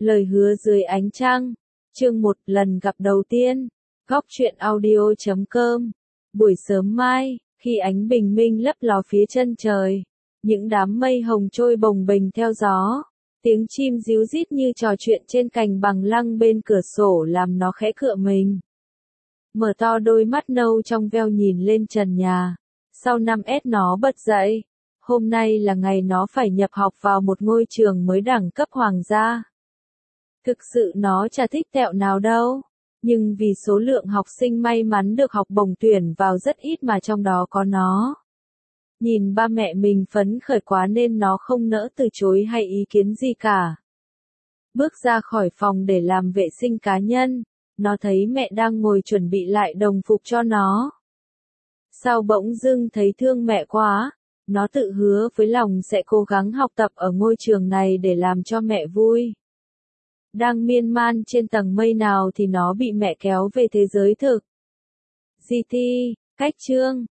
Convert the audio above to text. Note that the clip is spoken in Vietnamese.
Lời hứa dưới ánh trăng. Chương 1 lần gặp đầu tiên. Góc truyện audio.com. Buổi sớm mai, khi ánh bình minh lấp ló phía chân trời, những đám mây hồng trôi bồng bềnh theo gió, tiếng chim ríu rít như trò chuyện trên cành bằng lăng bên cửa sổ làm nó khẽ cựa mình. Mở to đôi mắt nâu trong veo nhìn lên trần nhà. Sau 5S nó bật dậy. Hôm nay là ngày nó phải nhập học vào một ngôi trường mới đẳng cấp hoàng gia. Thực sự nó chả thích tẹo nào đâu. Nhưng vì số lượng học sinh may mắn được học bổng tuyển vào rất ít mà trong đó có nó. Nhìn ba mẹ mình phấn khởi quá nên nó không nỡ từ chối hay ý kiến gì cả. Bước ra khỏi phòng để làm vệ sinh cá nhân, nó thấy mẹ đang ngồi chuẩn bị lại đồng phục cho nó. Sao bỗng dưng thấy thương mẹ quá, nó tự hứa với lòng sẽ cố gắng học tập ở ngôi trường này để làm cho mẹ vui. Đang miên man trên tầng mây nào thì nó bị mẹ kéo về thế giới thực. GT, cách chương,